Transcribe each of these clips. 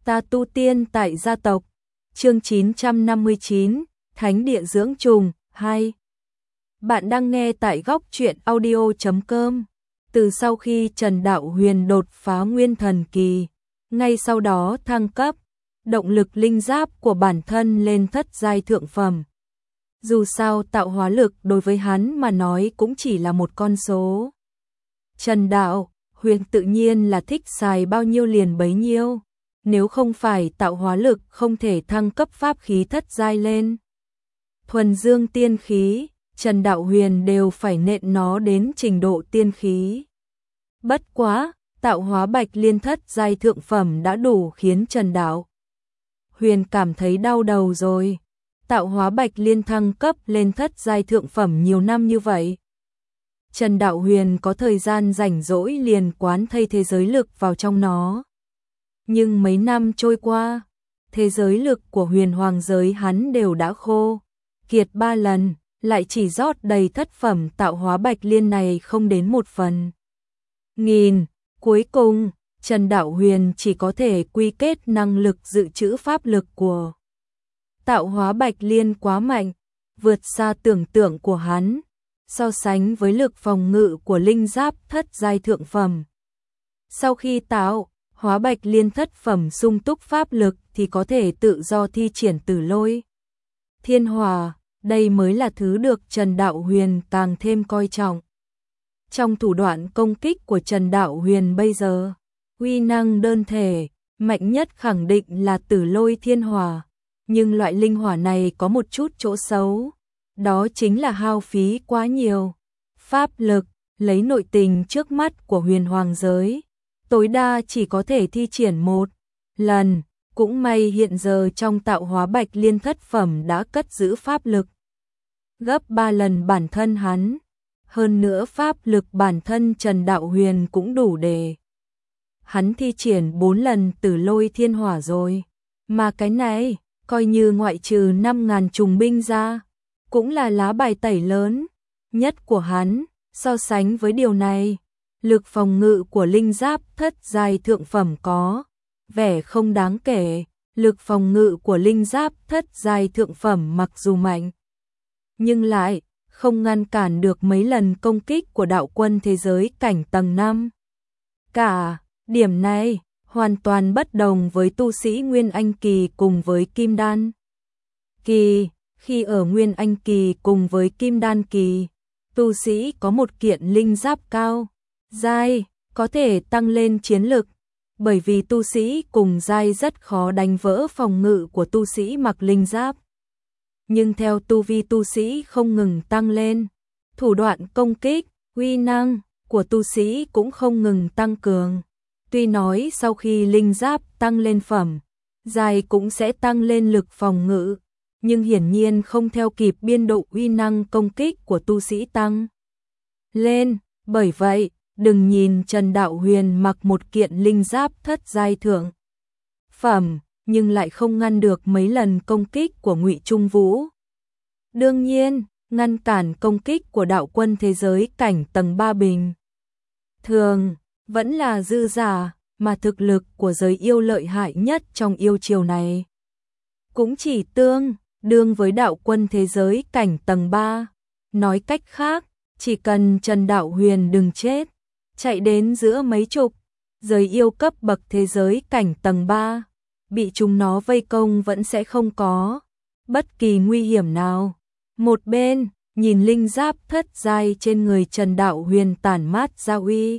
Ta tu tiên tại gia tộc. Chương 959, Thánh địa dưỡng trùng 2. Bạn đang nghe tại góc truyện audio.com. Từ sau khi Trần Đạo Huyền đột phá nguyên thần kỳ, ngay sau đó thăng cấp, động lực linh giáp của bản thân lên thất giai thượng phẩm. Dù sao tạo hóa lực đối với hắn mà nói cũng chỉ là một con số. Trần Đạo Huyền tự nhiên là thích xài bao nhiêu liền bấy nhiêu. Nếu không phải tạo hóa lực không thể thăng cấp pháp khí thất giai lên. Thuần dương tiên khí, Trần Đạo Huyền đều phải nện nó đến trình độ tiên khí. Bất quá, tạo hóa bạch liên thất giai thượng phẩm đã đủ khiến Trần Đạo Huyền cảm thấy đau đầu rồi. Tạo hóa bạch liên thăng cấp lên thất giai thượng phẩm nhiều năm như vậy. Trần Đạo Huyền có thời gian rảnh rỗi liền quán thây thế giới lực vào trong nó. Nhưng mấy năm trôi qua, thế giới lực của huyền hoàng giới hắn đều đã khô kiệt 3 lần, lại chỉ rót đầy thất phẩm tạo hóa bạch liên này không đến 1/1000. Cuối cùng, Trần Đạo Huyền chỉ có thể quy kết năng lực dự trữ pháp lực của tạo hóa bạch liên quá mạnh, vượt xa tưởng tượng của hắn, so sánh với lực phòng ngự của linh giáp thất giai thượng phẩm. Sau khi tạo hóa bạch liên thất phẩm sung túc pháp lực thì có thể tự do thi triển Tử Lôi, Thiên Hỏa, đây mới là thứ được Trần Đạo Huyền càng thêm coi trọng. Trong thủ đoạn công kích của Trần Đạo Huyền bây giờ, uy năng đơn thể, mạnh nhất khẳng định là Tử Lôi Thiên Hỏa, nhưng loại linh hỏa này có một chút chỗ xấu, đó chính là hao phí quá nhiều pháp lực, lấy nội tình trước mắt của huyền hoàng giới. Tối đa chỉ có thể thi triển 1 lần, cũng may hiện giờ trong tạo hóa bạch liên thất phẩm đã cất giữ pháp lực gấp 3 lần bản thân hắn. Hơn nữa pháp lực bản thân Trần Đạo Huyền cũng đủ để hắn thi triển 4 lần Tử Lôi Thiên Hỏa rồi. Mà cái này, coi như ngoại trừ 5.000 trùng binh ra, cũng là lá bài tẩy lớn nhất của hắn. So sánh với điều này, lực phòng ngự của linh giáp thất giai thượng phẩm có vẻ không đáng kể. Lực phòng ngự của linh giáp thất giai thượng phẩm mặc dù mạnh, nhưng lại không ngăn cản được mấy lần công kích của đạo quân thế giới cảnh tầng 5. Cả điểm này hoàn toàn bất đồng với tu sĩ Nguyên Anh Kỳ cùng với Kim Đan Kỳ. Khi ở Nguyên Anh Kỳ cùng với Kim Đan Kỳ, tu sĩ có một kiện linh giáp cao giai có thể tăng lên chiến lực, bởi vì tu sĩ cùng giai rất khó đánh vỡ phòng ngự của tu sĩ mặc linh giáp. Nhưng theo tu vi tu sĩ không ngừng tăng lên, thủ đoạn công kích, uy năng của tu sĩ cũng không ngừng tăng cường. Tuy nói sau khi linh giáp tăng lên phẩm, giai cũng sẽ tăng lên lực phòng ngự, nhưng hiển nhiên không theo kịp biên độ uy năng công kích của tu sĩ tăng lên. Bởi vậy, đừng nhìn Trần Đạo Huyền mặc một kiện linh giáp thất giai thượng phẩm, nhưng lại không ngăn được mấy lần công kích của Ngụy Trung Vũ. Đương nhiên, ngăn cản công kích của đạo quân thế giới cảnh tầng 3 bình thường vẫn là dư giả, mà thực lực của giới yêu lợi hại nhất trong yêu triều này cũng chỉ tương đương với đạo quân thế giới cảnh tầng 3. Nói cách khác, chỉ cần Trần Đạo Huyền đừng chết, chạy đến giữa mấy chục giới yêu cấp bậc thế giới cảnh tầng 3, bị chúng nó vây công vẫn sẽ không có bất kỳ nguy hiểm nào. Một bên, nhìn linh giáp thất giai trên người Trần Đạo Huyền tản mát ra uy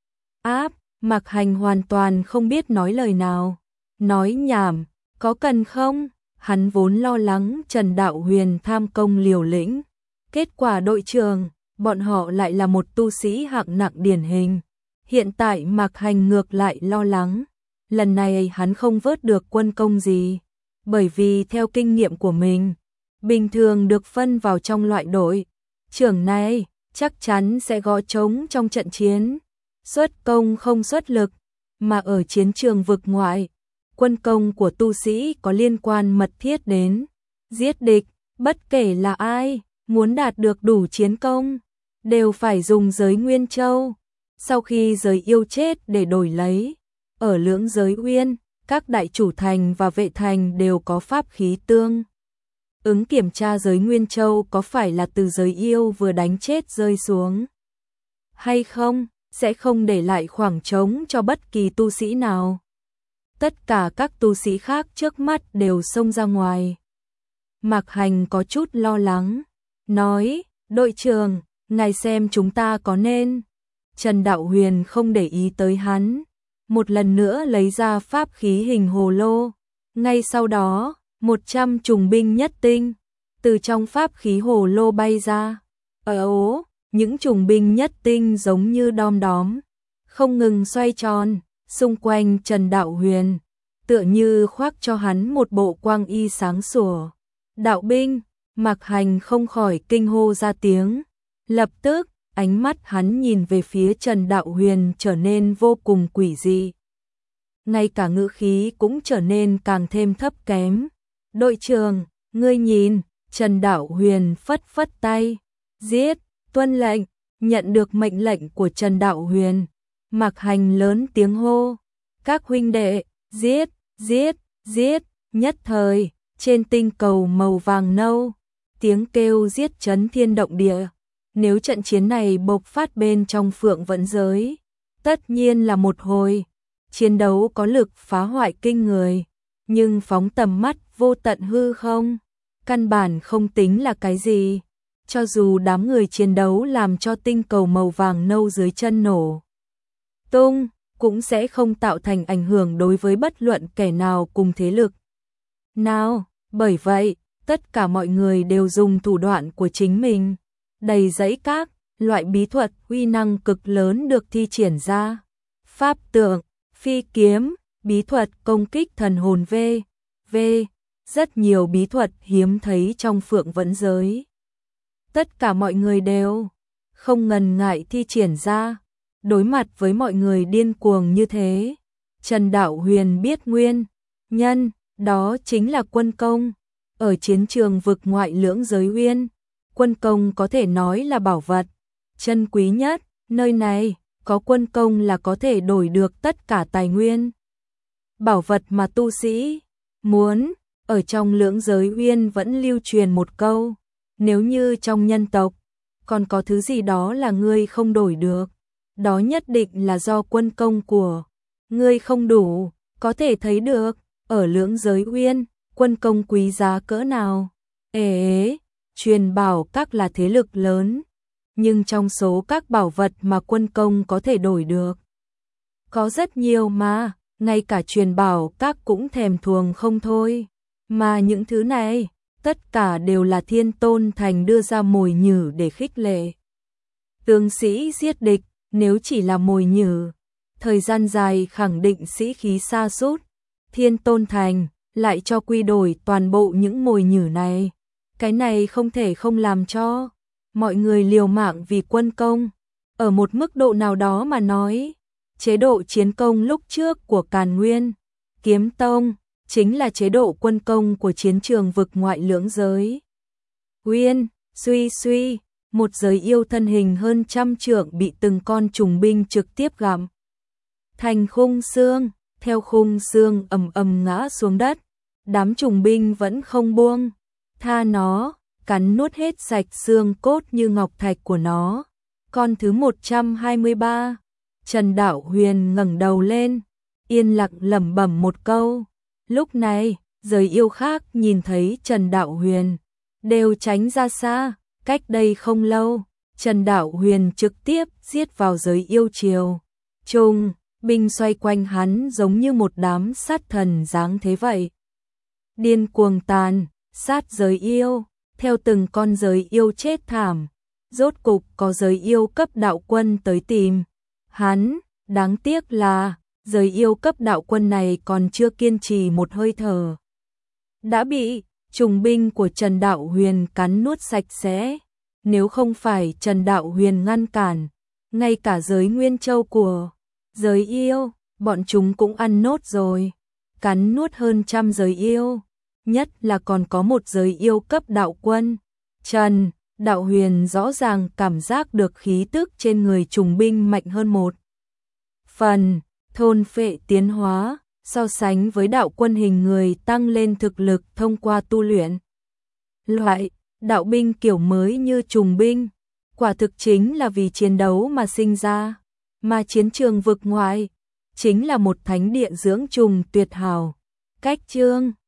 áp, Mạc Hành hoàn toàn không biết nói lời nào. Nói nhảm, có cần không? Hắn vốn lo lắng Trần Đạo Huyền tham công liều lĩnh, kết quả đội trưởng, bọn họ lại là một tu sĩ hạng nặng điển hình. Hiện tại Mạc Hành ngược lại lo lắng, lần này hắn không vớt được quân công gì, bởi vì theo kinh nghiệm của mình, bình thường được phân vào trong loại đội trưởng này, chắc chắn sẽ gõ trống trong trận chiến, xuất công không xuất lực, mà ở chiến trường vực ngoại, quân công của tu sĩ có liên quan mật thiết đến giết địch, bất kể là ai, muốn đạt được đủ chiến công, đều phải dùng giới Nguyên Châu. Sau khi giới yêu chết để đổi lấy, ở lưỡng giới Uyên, Các đại chủ thành và vệ thành đều có pháp khí tương ứng kiểm tra giới Nguyên Châu có phải là từ giới yêu vừa đánh chết rơi xuống hay không, sẽ không để lại khoảng trống cho bất kỳ tu sĩ nào. Tất cả các tu sĩ khác trước mắt đều xông ra ngoài. Mạc Hành có chút lo lắng, nói, đội trưởng, ngài xem chúng ta có nên. Trần Đạo Huyền không để ý tới hắn, một lần nữa lấy ra pháp khí hình hồ lô. Ngay sau đó, 100 trùng binh nhất tinh từ trong pháp khí hồ lô bay ra. Ố, những trùng binh nhất tinh giống như đom đóm, không ngừng xoay tròn xung quanh Trần Đạo Huyền, tựa như khoác cho hắn một bộ quang y sáng sủa. Đạo binh, Mạc Hành không khỏi kinh hô ra tiếng. Lập tức, ánh mắt hắn nhìn về phía Trần Đạo Huyền trở nên vô cùng quỷ dị. Ngay cả ngữ khí cũng trở nên càng thêm thấp kém. Đội trưởng, ngươi nhìn, Trần Đạo Huyền phất phất tay. Giết, tuân lệnh, nhận được mệnh lệnh của Trần Đạo Huyền. Mạc Hành lớn tiếng hô. Các huynh đệ, giết, giết, giết, nhất thời, trên tinh cầu màu vàng nâu, tiếng kêu giết chấn thiên động địa. Nếu trận chiến này bộc phát bên trong Phượng Vẫn giới, tất nhiên là một hồi chiến đấu có lực phá hoại kinh người, nhưng phóng tầm mắt vô tận hư không, căn bản không tính là cái gì. Cho dù đám người chiến đấu làm cho tinh cầu màu vàng nâu dưới chân nổ tung, cũng sẽ không tạo thành ảnh hưởng đối với bất luận kẻ nào cùng thế lực nào. Bởi vậy, tất cả mọi người đều dùng thủ đoạn của chính mình, đầy dẫy các loại bí thuật uy năng cực lớn được thi triển ra. Pháp tượng, phi kiếm, bí thuật công kích thần hồn v.v. Rất nhiều bí thuật hiếm thấy trong Phượng Vẫn giới. Tất cả mọi người đều không ngần ngại thi triển ra. Đối mặt với mọi người điên cuồng như thế, Trần Đạo Huyền biết nguyên nhân, đó chính là quân công. Ở chiến trường vực ngoại lưỡng giới uyên, quân công có thể nói là bảo vật chân quý nhất, nơi này có quân công là có thể đổi được tất cả tài nguyên bảo vật mà tu sĩ muốn. Ở trong lưỡng giới uyên vẫn lưu truyền một câu, nếu như trong nhân tộc còn có thứ gì đó là ngươi không đổi được, đó nhất định là do quân công của ngươi không đủ. Có thể thấy được, ở lưỡng giới uyên, quân công quý giá cỡ nào. Truyền bảo các là thế lực lớn, nhưng trong số các bảo vật mà quân công có thể đổi được, có rất nhiều mà, ngay cả truyền bảo các cũng thèm thuồng không thôi. Mà những thứ này, tất cả đều là Thiên Tôn Thành đưa ra mồi nhử để khích lệ tướng sĩ giết địch. Nếu chỉ là mồi nhử, thời gian dài khẳng định sĩ khí sa sút. Thiên Tôn Thành lại cho quy đổi toàn bộ những mồi nhử này. Cái này không thể không làm cho mọi người liều mạng vì quân công. Ở một mức độ nào đó mà nói, chế độ chiến công lúc trước của Càn Nguyên Kiếm Tông chính là chế độ quân công của chiến trường vực ngoại lưỡng giới uyên. Suy, một giới yêu thân hình hơn 100 trượng bị từng con trùng binh trực tiếp gặm thành khung xương, theo khung xương ầm ầm ngã xuống đất. Đám trùng binh vẫn không buông tha nó, cắn nuốt hết sạch xương cốt như ngọc thạch của nó. Con thứ 123, Trần Đạo Huyền ngẩng đầu lên, yên lặng lẩm bẩm một câu. Lúc này, giới yêu khác nhìn thấy Trần Đạo Huyền đều tránh ra xa. Cách đây không lâu, Trần Đạo Huyền trực tiếp giết vào giới yêu triều. Trùng binh xoay quanh hắn giống như một đám sát thần dáng thế vậy, điên cuồng tàn sát giới yêu. Theo từng con giới yêu chết thảm, rốt cục có giới yêu cấp đạo quân tới tìm hắn. Đáng tiếc là giới yêu cấp đạo quân này còn chưa kiên trì một hơi thở, đã bị trùng binh của Trần Đạo Huyền cắn nuốt sạch sẽ. Nếu không phải Trần Đạo Huyền ngăn cản, ngay cả giới Nguyên Châu của giới yêu, bọn chúng cũng ăn nốt rồi. Cắn nuốt hơn 100 giới yêu, nhất là còn có một giới yêu cấp đạo quân. Trần Đạo Huyền rõ ràng cảm giác được khí tức trên người trùng binh mạnh hơn một phần, thôn phệ tiến hóa, so sánh với đạo quân hình người tăng lên thực lực thông qua tu luyện. Loại đạo binh kiểu mới như trùng binh, quả thực chính là vì chiến đấu mà sinh ra, mà chiến trường vực ngoại chính là một thánh địa dưỡng trùng tuyệt hảo. Cách chương